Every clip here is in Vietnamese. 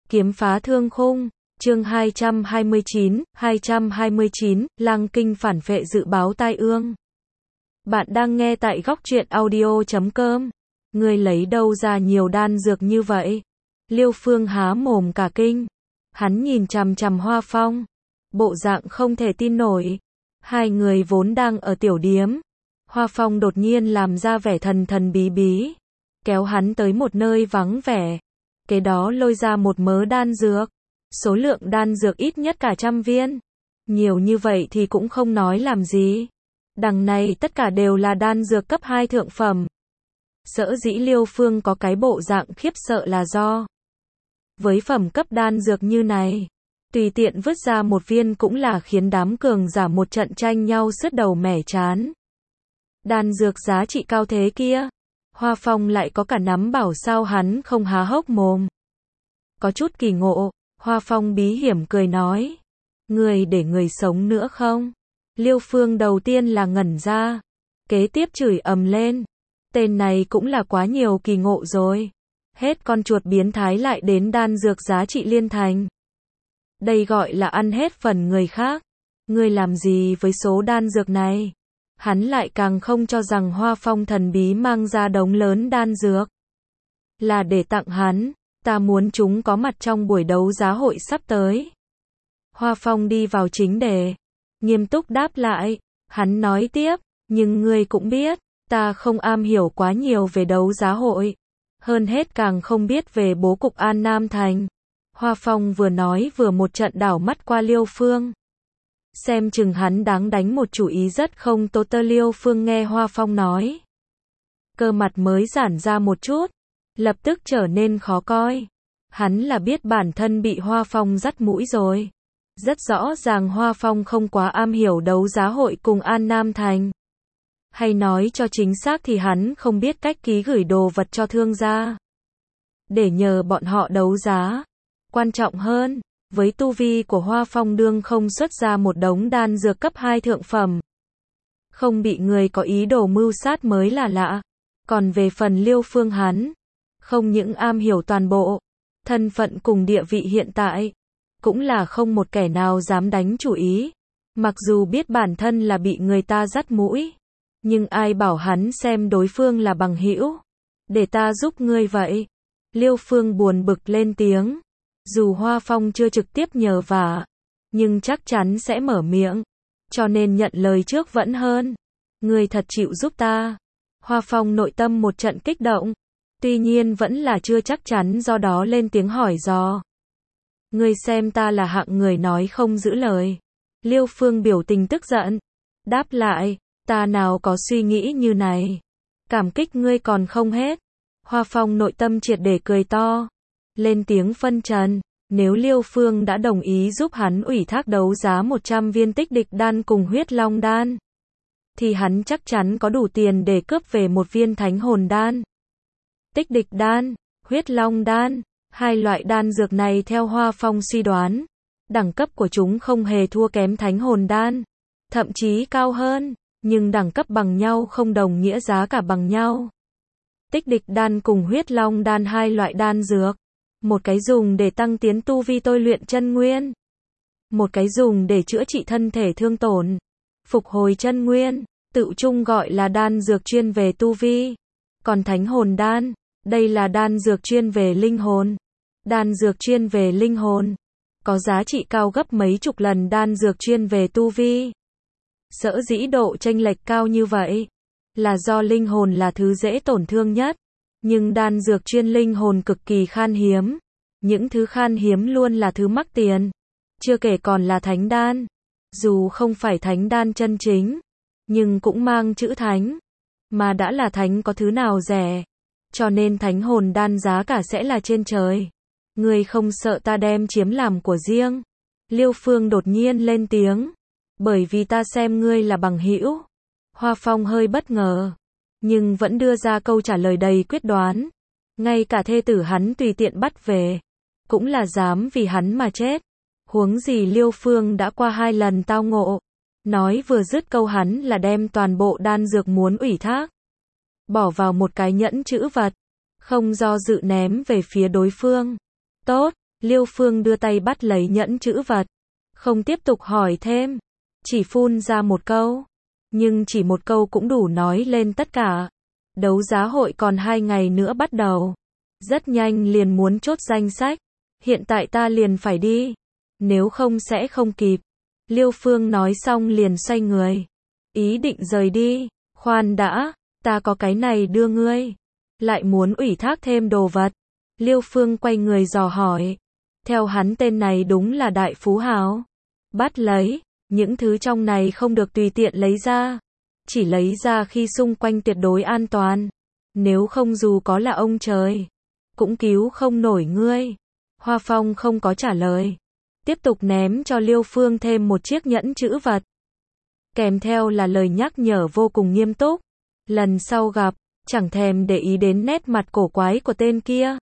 Kiếm phá thương khung, chương 229, lang kinh phản vệ dự báo tai ương. Bạn đang nghe tại góc truyện audio.com. Ngươi lấy đâu ra nhiều đan dược như vậy? Liêu Phương há mồm cả kinh. Hắn nhìn chằm chằm Hoa Phong, bộ dạng không thể tin nổi. Hai người vốn đang ở tiểu điếm. Hoa Phong đột nhiên làm ra vẻ thần thần bí bí, kéo hắn tới một nơi vắng vẻ. Kế đó lôi ra một mớ đan dược. Số lượng đan dược ít nhất cả 100 viên. Nhiều như vậy thì cũng không nói làm gì. Đằng này tất cả đều là đan dược cấp 2 thượng phẩm. Sở dĩ Liêu Phương có cái bộ dạng khiếp sợ là do với phẩm cấp đan dược như này, tùy tiện vứt ra một viên cũng là khiến đám cường giả một trận tranh nhau sứt đầu mẻ trán. Đan dược giá trị cao thế kia, Hoa Phong lại có cả nắm bảo sao hắn không há hốc mồm. Có chút kỳ ngộ, Hoa Phong bí hiểm cười nói. Người để người sống nữa không? Liêu Phương đầu tiên là ngẩn ra, kế tiếp chửi ầm lên. Tên này cũng là quá nhiều kỳ ngộ rồi. Hết con chuột biến thái lại đến đan dược giá trị liên thành. Đây gọi là ăn hết phần người khác. Ngươi làm gì với số đan dược này? Hắn lại càng không cho rằng Hoa Phong thần bí mang ra đống lớn đan dược là để tặng hắn. Ta muốn chúng có mặt trong buổi đấu giá hội sắp tới. Hoa Phong đi vào chính đề, nghiêm túc đáp lại. Hắn nói tiếp, nhưng ngươi cũng biết, ta không am hiểu quá nhiều về đấu giá hội. Hơn hết càng không biết về bố cục An Nam Thành. Hoa Phong vừa nói vừa một trận đảo mắt qua Liêu Phương. Xem chừng hắn đáng đánh một chủ ý rất không tốt. Liêu Phương nghe Hoa Phong nói, cơ mặt mới giãn ra một chút, lập tức trở nên khó coi. Hắn là biết bản thân bị Hoa Phong dắt mũi rồi. Rất rõ ràng Hoa Phong không quá am hiểu đấu giá hội cùng An Nam Thành. Hay nói cho chính xác thì hắn không biết cách ký gửi đồ vật cho thương gia, để nhờ bọn họ đấu giá. Quan trọng hơn, với tu vi của Hoa Phong đương không xuất ra một đống đan dược cấp 2 thượng phẩm. Không bị người có ý đồ mưu sát mới là lạ. Còn về phần Liêu Phương hắn, không những am hiểu toàn bộ, thân phận cùng địa vị hiện tại, cũng là không một kẻ nào dám đánh chủ ý. Mặc dù biết bản thân là bị người ta dắt mũi, nhưng ai bảo hắn xem đối phương là bằng hữu. Để ta giúp ngươi vậy. Liêu Phương buồn bực lên tiếng. Dù Hoa Phong chưa trực tiếp nhờ vả, nhưng chắc chắn sẽ mở miệng, cho nên nhận lời trước vẫn hơn. Ngươi thật chịu giúp ta. Hoa Phong nội tâm một trận kích động, tuy nhiên vẫn là chưa chắc chắn, do đó lên tiếng hỏi dò. Ngươi xem ta là hạng người nói không giữ lời. Liêu Phương biểu tình tức giận, đáp lại, ta nào có suy nghĩ như này. Cảm kích ngươi còn không hết. Hoa Phong nội tâm triệt để cười to, lên tiếng phân trần. Nếu Liêu Phương đã đồng ý giúp hắn ủy thác đấu giá 100 viên tích địch đan cùng huyết long đan, thì hắn chắc chắn có đủ tiền để cướp về một viên thánh hồn đan. Tích địch đan, huyết long đan, hai loại đan dược này theo Hoa Phong suy đoán, đẳng cấp của chúng không hề thua kém thánh hồn đan, thậm chí cao hơn, nhưng đẳng cấp bằng nhau không đồng nghĩa giá cả bằng nhau. Tích địch đan cùng huyết long đan hai loại đan dược, một cái dùng để tăng tiến tu vi tôi luyện chân nguyên, một cái dùng để chữa trị thân thể thương tổn, phục hồi chân nguyên, tự chung gọi là đan dược chuyên về tu vi. Còn thánh hồn đan, đây là đan dược chuyên về linh hồn. Đan dược chuyên về linh hồn có giá trị cao gấp mấy chục lần đan dược chuyên về tu vi. Sở dĩ độ chênh lệch cao như vậy là do linh hồn là thứ dễ tổn thương nhất, nhưng đan dược chuyên linh hồn cực kỳ khan hiếm. Những thứ khan hiếm luôn là thứ mắc tiền. Chưa kể còn là thánh đan. Dù không phải thánh đan chân chính, nhưng cũng mang chữ thánh. Mà đã là thánh có thứ nào rẻ. Cho nên thánh hồn đan giá cả sẽ là trên trời. Ngươi không sợ ta đem chiếm làm của riêng? Liêu Phương đột nhiên lên tiếng. Bởi vì ta xem ngươi là bằng hữu. Hoa Phong hơi bất ngờ, nhưng vẫn đưa ra câu trả lời đầy quyết đoán. Ngay cả thê tử hắn tùy tiện bắt về, cũng là dám vì hắn mà chết. Huống gì Liêu Phương đã qua 2 lần tao ngộ. Nói vừa dứt câu hắn là đem toàn bộ đan dược muốn ủy thác, bỏ vào một cái nhẫn trữ vật, không do dự ném về phía đối phương. Tốt, Liêu Phương đưa tay bắt lấy nhẫn chữ vật. Không tiếp tục hỏi thêm. Chỉ phun ra một câu. Nhưng chỉ một câu cũng đủ nói lên tất cả. Đấu giá hội còn 2 ngày nữa bắt đầu. Rất nhanh liền muốn chốt danh sách. Hiện tại ta liền phải đi. Nếu không sẽ không kịp. Liêu Phương nói xong liền xoay người. Ý định rời đi. Khoan đã, ta có cái này đưa ngươi. Lại muốn ủy thác thêm đồ vật. Liêu Phương quay người dò hỏi. Theo hắn tên này đúng là đại phú hào. Bắt lấy, những thứ trong này không được tùy tiện lấy ra. Chỉ lấy ra khi xung quanh tuyệt đối an toàn. Nếu không dù có là ông trời, cũng cứu không nổi ngươi. Hoa Phong không có trả lời. Tiếp tục ném cho Liêu Phương thêm một chiếc nhẫn chữ vật. Kèm theo là lời nhắc nhở vô cùng nghiêm túc. Lần sau gặp, chẳng thèm để ý đến nét mặt cổ quái của tên kia.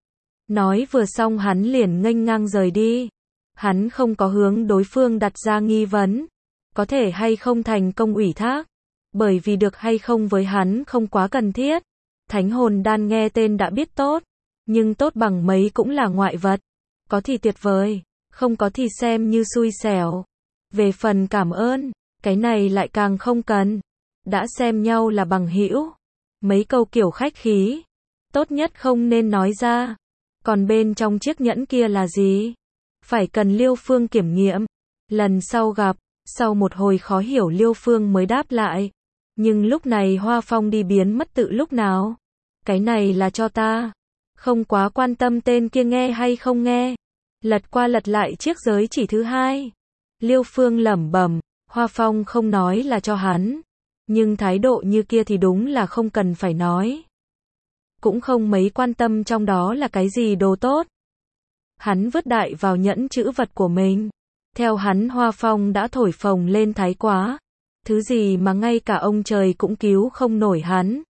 Nói vừa xong hắn liền nghênh ngang rời đi. Hắn không có hướng đối phương đặt ra nghi vấn. Có thể hay không thành công ủy thác. Bởi vì được hay không với hắn không quá cần thiết. Thánh hồn đan nghe tên đã biết tốt. Nhưng tốt bằng mấy cũng là ngoại vật. Có thì tuyệt vời, không có thì xem như xui xẻo. Về phần cảm ơn, cái này lại càng không cần. Đã xem nhau là bằng hữu. Mấy câu kiểu khách khí, tốt nhất không nên nói ra. Còn bên trong chiếc nhẫn kia là gì? Phải cần Liêu Phương kiểm nghiệm. Lần sau gặp, sau một hồi khó hiểu Liêu Phương mới đáp lại. Nhưng lúc này Hoa Phong đi biến mất tự lúc nào? Cái này là cho ta. Không quá quan tâm tên kia nghe hay không nghe. Lật qua lật lại chiếc giới chỉ thứ 2. Liêu Phương lẩm bẩm, Hoa Phong không nói là cho hắn. Nhưng thái độ như kia thì đúng là không cần phải nói. Cũng không mấy quan tâm trong đó là cái gì đồ tốt. Hắn vứt đại vào nhẫn chữ vật của mình. Theo hắn Hoa Phong đã thổi phồng lên thái quá. Thứ gì mà ngay cả ông trời cũng cứu không nổi hắn.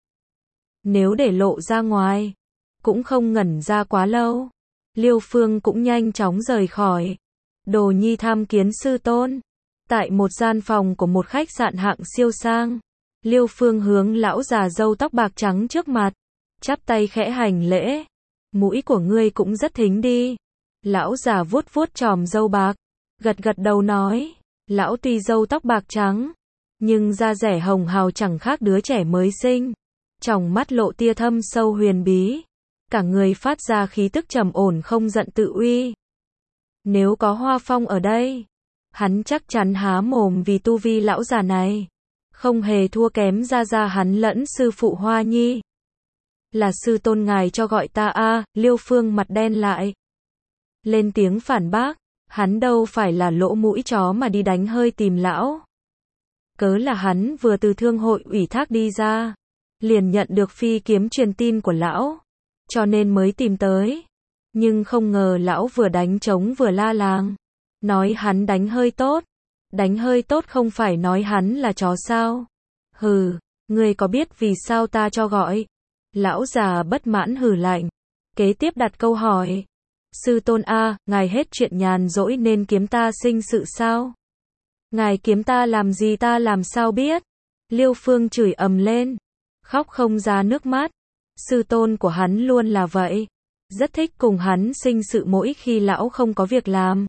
Nếu để lộ ra ngoài, cũng không ngẩn ra quá lâu. Liêu Phương cũng nhanh chóng rời khỏi. Đồ nhi tham kiến sư tôn. Tại một gian phòng của một khách sạn hạng siêu sang. Liêu Phương hướng lão già râu tóc bạc trắng trước mặt. Chắp tay khẽ hành lễ. Mũi của ngươi cũng rất thính đi. Lão già vuốt vuốt chòm râu bạc. Gật gật đầu nói. Lão tuy râu tóc bạc trắng. Nhưng da rẻ hồng hào chẳng khác đứa trẻ mới sinh. Tròng mắt lộ tia thâm sâu huyền bí. Cả người phát ra khí tức trầm ổn không giận tự uy. Nếu có Hoa Phong ở đây, hắn chắc chắn há mồm vì tu vi lão già này. Không hề thua kém ra hắn lẫn sư phụ Hoa Nhi. Là sư tôn ngài cho gọi ta a. Liêu Phương mặt đen lại. Lên tiếng phản bác, hắn đâu phải là lỗ mũi chó mà đi đánh hơi tìm lão. Cớ là hắn vừa từ thương hội ủy thác đi ra. Liền nhận được phi kiếm truyền tin của lão. Cho nên mới tìm tới. Nhưng không ngờ lão vừa đánh trống vừa la làng. Nói hắn đánh hơi tốt. Đánh hơi tốt không phải nói hắn là chó sao? Hừ, ngươi có biết vì sao ta cho gọi? Lão già bất mãn hừ lạnh. Kế tiếp đặt câu hỏi. Sư tôn a, ngài hết chuyện nhàn rỗi nên kiếm ta sinh sự sao? Ngài kiếm ta làm gì ta làm sao biết? Liêu Phương chửi ầm lên. Khóc không ra nước mắt. Sư tôn của hắn luôn là vậy. Rất thích cùng hắn sinh sự mỗi khi lão không có việc làm.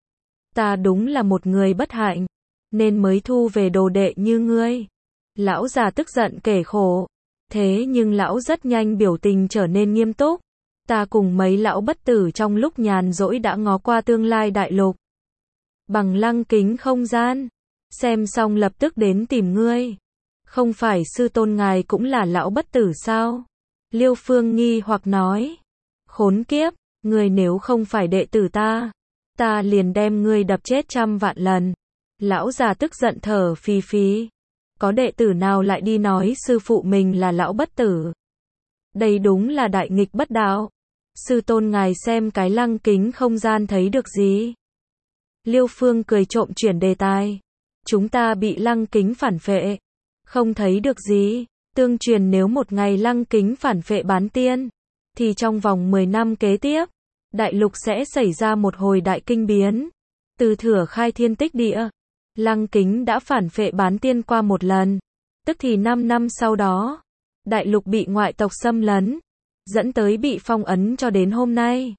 Ta đúng là một người bất hạnh. Nên mới thu về đồ đệ như ngươi. Lão già tức giận kể khổ. Thế nhưng lão rất nhanh biểu tình trở nên nghiêm túc. Ta cùng mấy lão bất tử trong lúc nhàn rỗi đã ngó qua tương lai đại lục. Bằng lăng kính không gian. Xem xong lập tức đến tìm ngươi. Không phải sư tôn ngài cũng là lão bất tử sao? Liêu Phương nghi hoặc nói. Khốn kiếp, ngươi nếu không phải đệ tử ta liền đem ngươi đập chết 100 vạn lần. Lão già tức giận thở phì phì. Có đệ tử nào lại đi nói sư phụ mình là lão bất tử? Đây đúng là đại nghịch bất đạo. Sư tôn ngài xem cái lăng kính không gian thấy được gì? Liêu Phương cười trộm chuyển đề tài. Chúng ta bị lăng kính phản phệ. Không thấy được gì. Tương truyền nếu một ngày lăng kính phản phệ bán tiên, thì trong vòng 10 năm kế tiếp, đại lục sẽ xảy ra một hồi đại kinh biến. Từ thuở khai thiên tích địa, lăng kính đã phản phệ bán tiên qua một lần. Tức thì 5 năm sau đó, đại lục bị ngoại tộc xâm lấn, dẫn tới bị phong ấn cho đến hôm nay.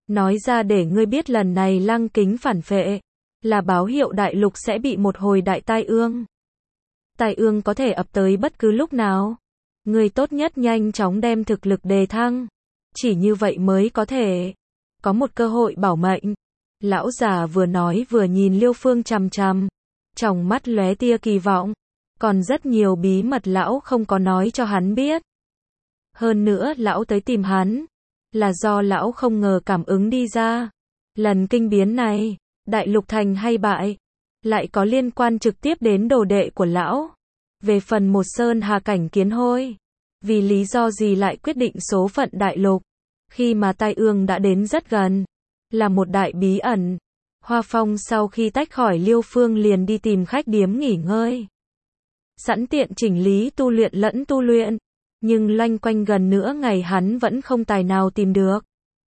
Nói ra để ngươi biết lần này Lăng Kính phản phệ, là báo hiệu đại lục sẽ bị một hồi đại tai ương. Tai ương có thể ập tới bất cứ lúc nào. Ngươi tốt nhất nhanh chóng đem thực lực đề thăng. Chỉ như vậy mới có thể có một cơ hội bảo mệnh. Lão già vừa nói vừa nhìn Liêu Phương chằm chằm, trong mắt lóe tia kỳ vọng. Còn rất nhiều bí mật lão không có nói cho hắn biết. Hơn nữa lão tới tìm hắn, là do lão không ngờ cảm ứng đi ra. Lần kinh biến này, đại lục thành hay bại, lại có liên quan trực tiếp đến đồ đệ của lão. Về phần một sơn hà cảnh kiến hôi, vì lý do gì lại quyết định số phận đại lục, khi mà tai ương đã đến rất gần, là một đại bí ẩn. Hoa Phong sau khi tách khỏi Liêu Phương liền đi tìm khách điếm nghỉ ngơi. Sẵn tiện chỉnh lý tu luyện lẫn tu luyện, nhưng loanh quanh gần nửa ngày hắn vẫn không tài nào tìm được.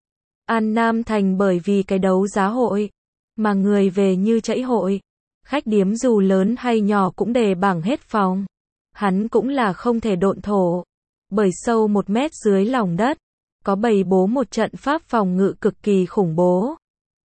An Nam Thành bởi vì cái đấu giá hội, mà người về như chảy hội. Khách điếm dù lớn hay nhỏ cũng đề bảng hết phòng. Hắn cũng là không thể độn thổ, bởi sâu 1 mét dưới lòng đất, có bày bố một trận pháp phòng ngự cực kỳ khủng bố.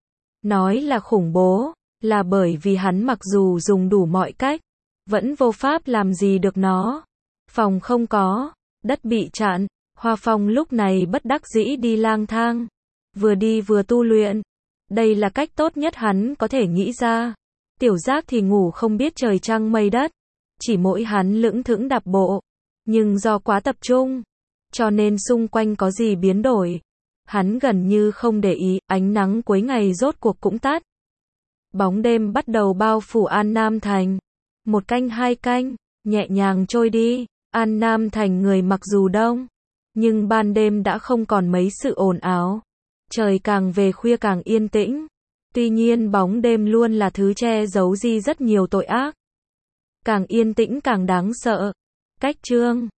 Nói là khủng bố, là bởi vì hắn mặc dù dùng đủ mọi cách, vẫn vô pháp làm gì được nó. Phòng không có, đất bị chặn, Hoa Phong lúc này bất đắc dĩ đi lang thang, vừa đi vừa tu luyện. Đây là cách tốt nhất hắn có thể nghĩ ra. Tiểu Giác thì ngủ không biết trời trăng mây đất, chỉ mỗi hắn lững thững đạp bộ, nhưng do quá tập trung, cho nên xung quanh có gì biến đổi, hắn gần như không để ý. Ánh nắng cuối ngày rốt cuộc cũng tắt. Bóng đêm bắt đầu bao phủ An Nam Thành. 1 canh 2 canh, nhẹ nhàng trôi đi. An Nam Thành người mặc dù đông, nhưng ban đêm đã không còn mấy sự ồn ào. Trời càng về khuya càng yên tĩnh. Tuy nhiên bóng đêm luôn là thứ che giấu đi rất nhiều tội ác. Càng yên tĩnh càng đáng sợ. Cách chương